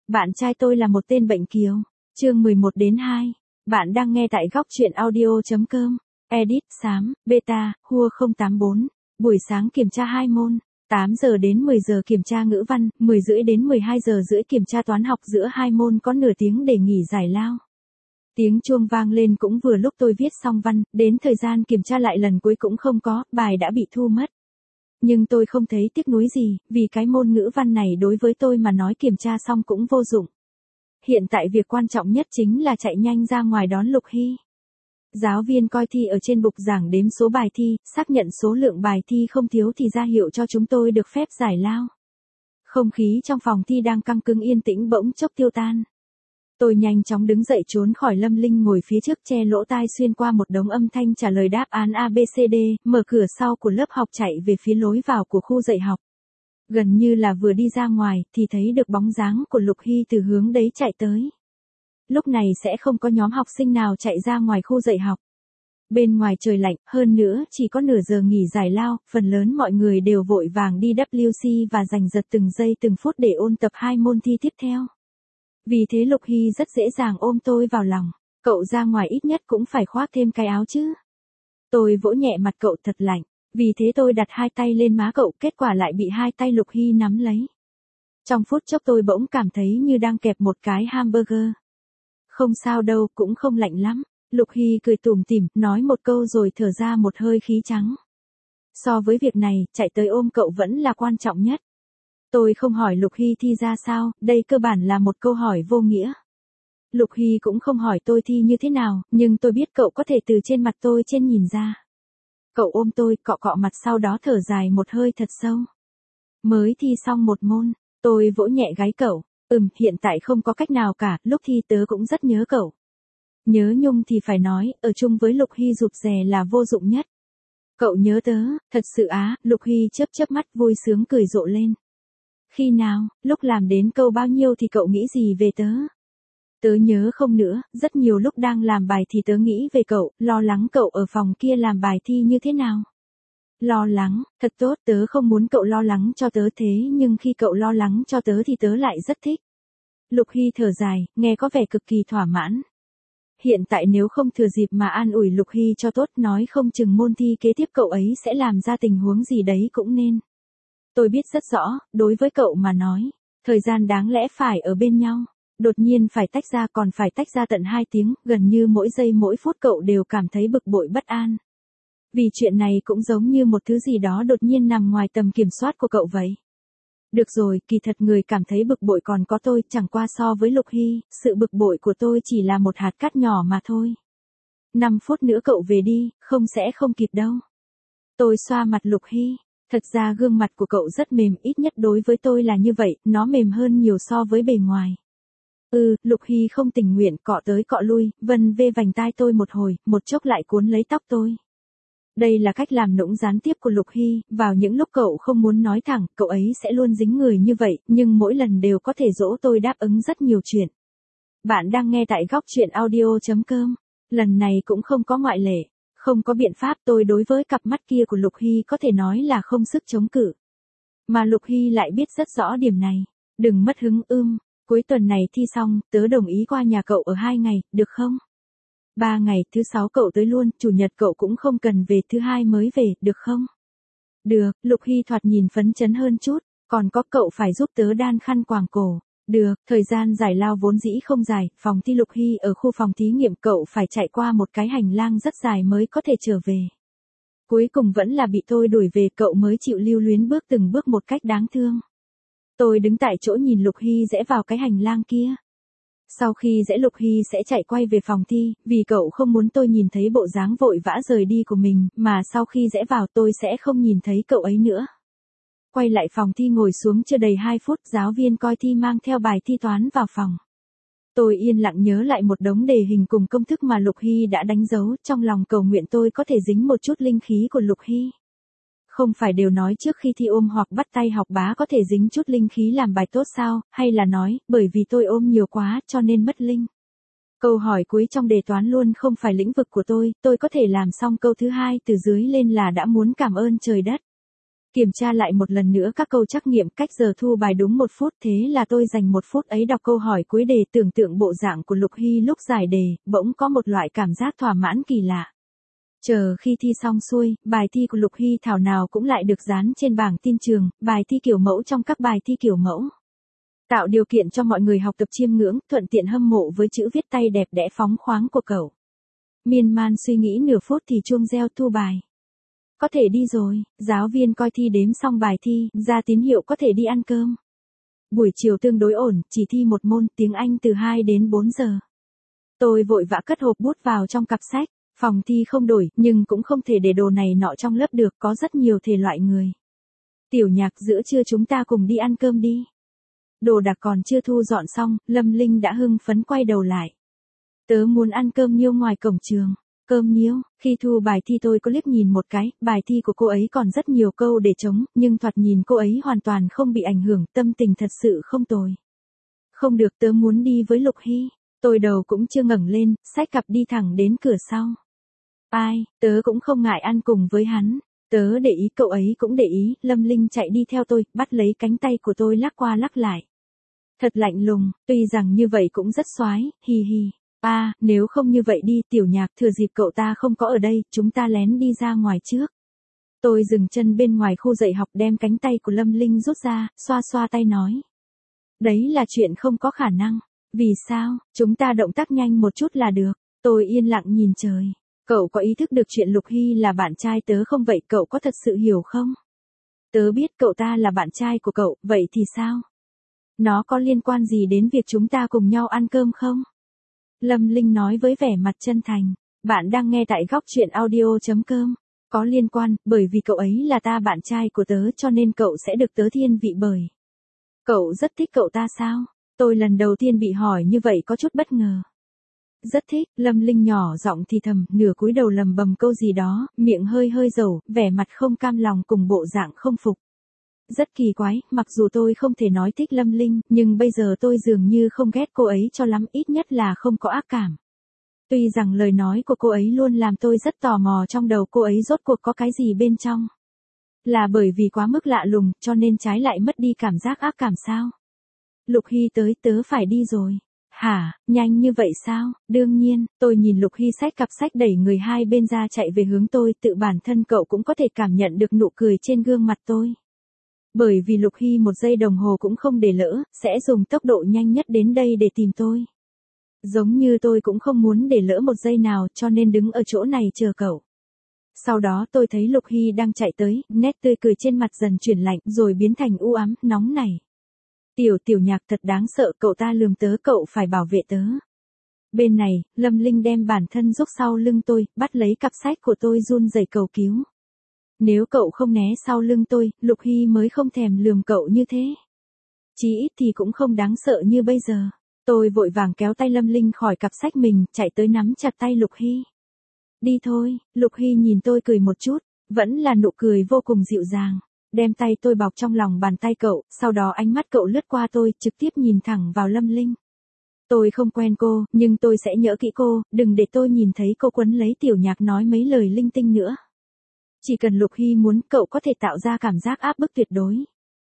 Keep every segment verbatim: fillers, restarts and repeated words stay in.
Bạn trai tôi là một tên bệnh kiều. Chương mười một đến hai. Bạn đang nghe tại góc truyện audio chấm com. Edit, xám, beta, hua không tám bốn. Buổi sáng kiểm tra hai môn. tám giờ đến mười giờ kiểm tra ngữ văn, mười rưỡi đến mười hai giờ rưỡi kiểm tra toán học, giữa hai môn có nửa tiếng để nghỉ giải lao. Tiếng chuông vang lên cũng vừa lúc tôi viết xong văn, đến thời gian kiểm tra lại lần cuối cũng không có, bài đã bị thu mất. Nhưng tôi không thấy tiếc nuối gì, vì cái môn ngữ văn này đối với tôi mà nói kiểm tra xong cũng vô dụng. Hiện tại việc quan trọng nhất chính là chạy nhanh ra ngoài đón Lục Hy. Giáo viên coi thi ở trên bục giảng đếm số bài thi, xác nhận số lượng bài thi không thiếu thì ra hiệu cho chúng tôi được phép giải lao. Không khí trong phòng thi đang căng cứng yên tĩnh bỗng chốc tiêu tan. Tôi nhanh chóng đứng dậy trốn khỏi Lâm Linh ngồi phía trước, che lỗ tai xuyên qua một đống âm thanh trả lời đáp án A B C D, mở cửa sau của lớp học chạy về phía lối vào của khu dạy học. Gần như là vừa đi ra ngoài thì thấy được bóng dáng của Lục Hy từ hướng đấy chạy tới. Lúc này sẽ không có nhóm học sinh nào chạy ra ngoài khu dạy học. Bên ngoài trời lạnh, hơn nữa chỉ có nửa giờ nghỉ giải lao, phần lớn mọi người đều vội vàng đi W C và giành giật từng giây từng phút để ôn tập hai môn thi tiếp theo. Vì thế Lục Hy rất dễ dàng ôm tôi vào lòng. Cậu ra ngoài ít nhất cũng phải khoác thêm cái áo chứ. Tôi vỗ nhẹ mặt cậu thật lạnh. Vì thế tôi đặt hai tay lên má cậu, kết quả lại bị hai tay Lục Hy nắm lấy. Trong phút chốc tôi bỗng cảm thấy như đang kẹp một cái hamburger. Không sao đâu, cũng không lạnh lắm. Lục Hy cười tủm tỉm, nói một câu rồi thở ra một hơi khí trắng. So với việc này, chạy tới ôm cậu vẫn là quan trọng nhất. Tôi không hỏi Lục Hy thi ra sao, đây cơ bản là một câu hỏi vô nghĩa. Lục Hy cũng không hỏi tôi thi như thế nào, nhưng tôi biết cậu có thể từ trên mặt tôi trên nhìn ra. Cậu ôm tôi, cọ cọ mặt sau đó thở dài một hơi thật sâu. Mới thi xong một môn, tôi vỗ nhẹ gáy cậu. Ừm, hiện tại không có cách nào cả, lúc thi tớ cũng rất nhớ cậu. Nhớ nhung thì phải nói, ở chung với Lục Hy rụt rè là vô dụng nhất. Cậu nhớ tớ, thật sự á, Lục Hy chớp chớp mắt vui sướng cười rộ lên. Khi nào, lúc làm đến câu bao nhiêu thì cậu nghĩ gì về tớ? Tớ nhớ không nữa, rất nhiều lúc đang làm bài thì tớ nghĩ về cậu, lo lắng cậu ở phòng kia làm bài thi như thế nào. Lo lắng, thật tốt, tớ không muốn cậu lo lắng cho tớ thế nhưng khi cậu lo lắng cho tớ thì tớ lại rất thích. Lục Hy thở dài, nghe có vẻ cực kỳ thỏa mãn. Hiện tại nếu không thừa dịp mà an ủi Lục Hy cho tốt, nói không chừng môn thi kế tiếp cậu ấy sẽ làm ra tình huống gì đấy cũng nên. Tôi biết rất rõ, đối với cậu mà nói, thời gian đáng lẽ phải ở bên nhau. Đột nhiên phải tách ra, còn phải tách ra tận hai tiếng, gần như mỗi giây mỗi phút cậu đều cảm thấy bực bội bất an. Vì chuyện này cũng giống như một thứ gì đó đột nhiên nằm ngoài tầm kiểm soát của cậu vậy. Được rồi, kỳ thật người cảm thấy bực bội còn có tôi, chẳng qua so với Lục Hy, sự bực bội của tôi chỉ là một hạt cát nhỏ mà thôi. năm phút nữa cậu về đi, không sẽ không kịp đâu. Tôi xoa mặt Lục Hy. Thật ra gương mặt của cậu rất mềm, ít nhất đối với tôi là như vậy, nó mềm hơn nhiều so với bề ngoài. Ừ, Lục Hy không tình nguyện, cọ tới cọ lui, vân vê vành tai tôi một hồi, một chốc lại cuốn lấy tóc tôi. Đây là cách làm nũng gián tiếp của Lục Hy, vào những lúc cậu không muốn nói thẳng, cậu ấy sẽ luôn dính người như vậy, nhưng mỗi lần đều có thể dỗ tôi đáp ứng rất nhiều chuyện. Bạn đang nghe tại góc truyện audio chấm com, lần này cũng không có ngoại lệ. Không có biện pháp, tôi đối với cặp mắt kia của Lục Hy có thể nói là không sức chống cự. Mà Lục Hy lại biết rất rõ điểm này. Đừng mất hứng ưm, cuối tuần này thi xong, tớ đồng ý qua nhà cậu ở hai ngày, được không? Ba ngày, thứ sáu cậu tới luôn, chủ nhật cậu cũng không cần về, thứ hai mới về, được không? Được, Lục Hy thoạt nhìn phấn chấn hơn chút, còn có cậu phải giúp tớ đan khăn quàng cổ. Được, thời gian giải lao vốn dĩ không dài, phòng thi Lục Hy ở khu phòng thí nghiệm, cậu phải chạy qua một cái hành lang rất dài mới có thể trở về. Cuối cùng vẫn là bị tôi đuổi về, cậu mới chịu lưu luyến bước từng bước một cách đáng thương. Tôi đứng tại chỗ nhìn Lục Hy rẽ vào cái hành lang kia. Sau khi rẽ Lục Hy sẽ chạy quay về phòng thi, vì cậu không muốn tôi nhìn thấy bộ dáng vội vã rời đi của mình, mà sau khi rẽ vào tôi sẽ không nhìn thấy cậu ấy nữa. Quay lại phòng thi ngồi xuống chưa đầy hai phút, giáo viên coi thi mang theo bài thi toán vào phòng. Tôi yên lặng nhớ lại một đống đề hình cùng công thức mà Lục Hy đã đánh dấu, trong lòng cầu nguyện tôi có thể dính một chút linh khí của Lục Hy. Không phải đều nói trước khi thi ôm hoặc bắt tay học bá có thể dính chút linh khí làm bài tốt sao, hay là nói, bởi vì tôi ôm nhiều quá cho nên mất linh. Câu hỏi cuối trong đề toán luôn không phải lĩnh vực của tôi, tôi có thể làm xong câu thứ hai từ dưới lên là đã muốn cảm ơn trời đất. Kiểm tra lại một lần nữa các câu trắc nghiệm, cách giờ thu bài đúng một phút, thế là tôi dành một phút ấy đọc câu hỏi cuối đề, tưởng tượng bộ dạng của Lục Hy lúc giải đề, bỗng có một loại cảm giác thỏa mãn kỳ lạ. Chờ khi thi xong xuôi, bài thi của Lục Hy thảo nào cũng lại được dán trên bảng tin trường, bài thi kiểu mẫu trong các bài thi kiểu mẫu. Tạo điều kiện cho mọi người học tập chiêm ngưỡng, thuận tiện hâm mộ với chữ viết tay đẹp đẽ phóng khoáng của cậu. Miên man suy nghĩ nửa phút thì chuông reo thu bài. Có thể đi rồi, giáo viên coi thi đếm xong bài thi, ra tín hiệu có thể đi ăn cơm. Buổi chiều tương đối ổn, chỉ thi một môn, tiếng Anh từ hai đến bốn giờ. Tôi vội vã cất hộp bút vào trong cặp sách, phòng thi không đổi, nhưng cũng không thể để đồ này nọ trong lớp được, có rất nhiều thể loại người. Tiểu Nhạc, giữa trưa chúng ta cùng đi ăn cơm đi. Đồ đạc còn chưa thu dọn xong, Lâm Linh đã hưng phấn quay đầu lại. Tớ muốn ăn cơm niêu ngoài cổng trường. Cơm niêu, khi thu bài thi tôi có liếc nhìn một cái, bài thi của cô ấy còn rất nhiều câu để trống, nhưng thoạt nhìn cô ấy hoàn toàn không bị ảnh hưởng, tâm tình thật sự không tồi. Không được, tớ muốn đi với Lục Hy. Tôi đầu cũng chưa ngẩng lên, xách cặp đi thẳng đến cửa sau. Ai, tớ cũng không ngại ăn cùng với hắn. Tớ để ý, cậu ấy cũng để ý. Lâm Linh chạy đi theo tôi, bắt lấy cánh tay của tôi lắc qua lắc lại. Thật lạnh lùng, tuy rằng như vậy cũng rất xoái, hi hi. À, nếu không như vậy đi, Tiểu Nhạc, thừa dịp cậu ta không có ở đây, chúng ta lén đi ra ngoài trước. Tôi dừng chân bên ngoài khu dạy học, đem cánh tay của Lâm Linh rút ra, xoa xoa tay nói. Đấy là chuyện không có khả năng. Vì sao, chúng ta động tác nhanh một chút là được. Tôi yên lặng nhìn trời. Cậu có ý thức được chuyện Lục Hy là bạn trai tớ không vậy, cậu có thật sự hiểu không? Tớ biết cậu ta là bạn trai của cậu, vậy thì sao? Nó có liên quan gì đến việc chúng ta cùng nhau ăn cơm không? Lâm Linh nói với vẻ mặt chân thành. Bạn đang nghe tại góc truyện audio chấm com. Có liên quan, bởi vì cậu ấy là ta bạn trai của tớ cho nên cậu sẽ được tớ thiên vị bởi. Cậu rất thích cậu ta sao? Tôi lần đầu tiên bị hỏi như vậy có chút bất ngờ. Rất thích, Lâm Linh nhỏ giọng thì thầm, nửa cúi đầu lầm bầm câu gì đó, miệng hơi hơi dầu, vẻ mặt không cam lòng cùng bộ dạng không phục. Rất kỳ quái, mặc dù tôi không thể nói thích Lâm Linh, nhưng bây giờ tôi dường như không ghét cô ấy cho lắm, ít nhất là không có ác cảm. Tuy rằng lời nói của cô ấy luôn làm tôi rất tò mò trong đầu cô ấy rốt cuộc có cái gì bên trong. Là bởi vì quá mức lạ lùng, cho nên trái lại mất đi cảm giác ác cảm sao? Lục Hy tới, tớ phải đi rồi. Hả, nhanh như vậy sao? Đương nhiên, tôi nhìn Lục Hy xách cặp sách đẩy người hai bên ra chạy về hướng tôi, tự bản thân cậu cũng có thể cảm nhận được nụ cười trên gương mặt tôi. Bởi vì Lục Hy một giây đồng hồ cũng không để lỡ, sẽ dùng tốc độ nhanh nhất đến đây để tìm tôi. Giống như tôi cũng không muốn để lỡ một giây nào, cho nên đứng ở chỗ này chờ cậu. Sau đó tôi thấy Lục Hy đang chạy tới, nét tươi cười trên mặt dần chuyển lạnh, rồi biến thành u ám, nóng nảy. Tiểu Tiểu Nhạc, thật đáng sợ, cậu ta lườm tớ, cậu phải bảo vệ tớ. Bên này, Lâm Linh đem bản thân rúc sau lưng tôi, bắt lấy cặp sách của tôi run rẩy cầu cứu. Nếu cậu không né sau lưng tôi, Lục Hy mới không thèm lườm cậu như thế. Chí ít thì cũng không đáng sợ như bây giờ. Tôi vội vàng kéo tay Lâm Linh khỏi cặp sách mình, chạy tới nắm chặt tay Lục Hy. Đi thôi, Lục Hy nhìn tôi cười một chút, vẫn là nụ cười vô cùng dịu dàng. Đem tay tôi bọc trong lòng bàn tay cậu, sau đó ánh mắt cậu lướt qua tôi, trực tiếp nhìn thẳng vào Lâm Linh. Tôi không quen cô, nhưng tôi sẽ nhớ kỹ cô, đừng để tôi nhìn thấy cô quấn lấy Tiểu Nhạc nói mấy lời linh tinh nữa. Chỉ cần Lục Hy muốn, cậu có thể tạo ra cảm giác áp bức tuyệt đối.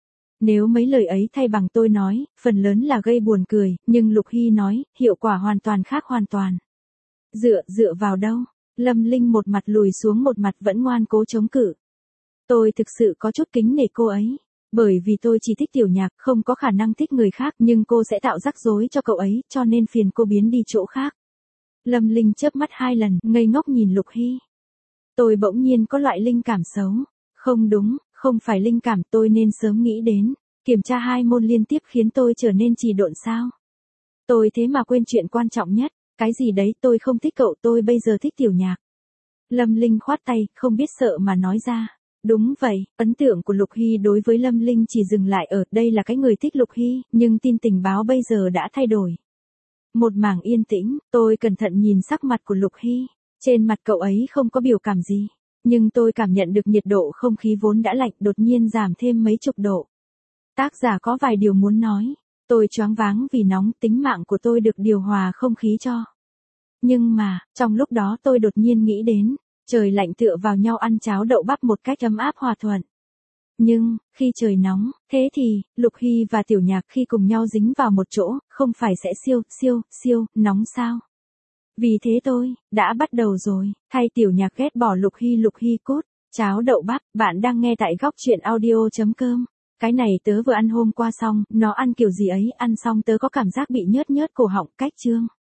Nếu mấy lời ấy thay bằng tôi nói, phần lớn là gây buồn cười, nhưng Lục Hy nói, hiệu quả hoàn toàn khác hoàn toàn. Dựa, dựa vào đâu? Lâm Linh một mặt lùi xuống một mặt vẫn ngoan cố chống cự. Tôi thực sự có chút kính nể cô ấy. Bởi vì tôi chỉ thích Tiểu Nhạc, không có khả năng thích người khác, nhưng cô sẽ tạo rắc rối cho cậu ấy, cho nên phiền cô biến đi chỗ khác. Lâm Linh chớp mắt hai lần, ngây ngốc nhìn Lục Hy. Tôi bỗng nhiên có loại linh cảm xấu. Không đúng, không phải linh cảm, tôi nên sớm nghĩ đến. Kiểm tra hai môn liên tiếp khiến tôi trở nên trì độn sao? Tôi thế mà quên chuyện quan trọng nhất. Cái gì đấy, tôi không thích cậu, tôi bây giờ thích Tiểu Nhạc. Lâm Linh khoát tay, không biết sợ mà nói ra. Đúng vậy, ấn tượng của Lục Hy đối với Lâm Linh chỉ dừng lại ở đây là cái người thích Lục Hy, nhưng tin tình báo bây giờ đã thay đổi. Một mảng yên tĩnh, tôi cẩn thận nhìn sắc mặt của Lục Hy. Trên mặt cậu ấy không có biểu cảm gì, nhưng tôi cảm nhận được nhiệt độ không khí vốn đã lạnh đột nhiên giảm thêm mấy chục độ. Tác giả có vài điều muốn nói. Tôi choáng váng vì nóng, tính mạng của tôi được điều hòa không khí cho. Nhưng mà, trong lúc đó tôi đột nhiên nghĩ đến, trời lạnh tựa vào nhau ăn cháo đậu bắp một cách ấm áp hòa thuận. Nhưng, khi trời nóng, thế thì, Lục Hy và Tiểu Nhạc khi cùng nhau dính vào một chỗ, không phải sẽ siêu, siêu, siêu, nóng sao? Vì thế tôi, đã bắt đầu rồi, thay Tiểu Nhạc ghét bỏ Lục Hy Lục Hy cút, cháo đậu bắp, bạn đang nghe tại góc chuyện audio.com. Cái này tớ vừa ăn hôm qua xong, nó ăn kiểu gì ấy, ăn xong tớ có cảm giác bị nhớt nhớt cổ họng, cách chương.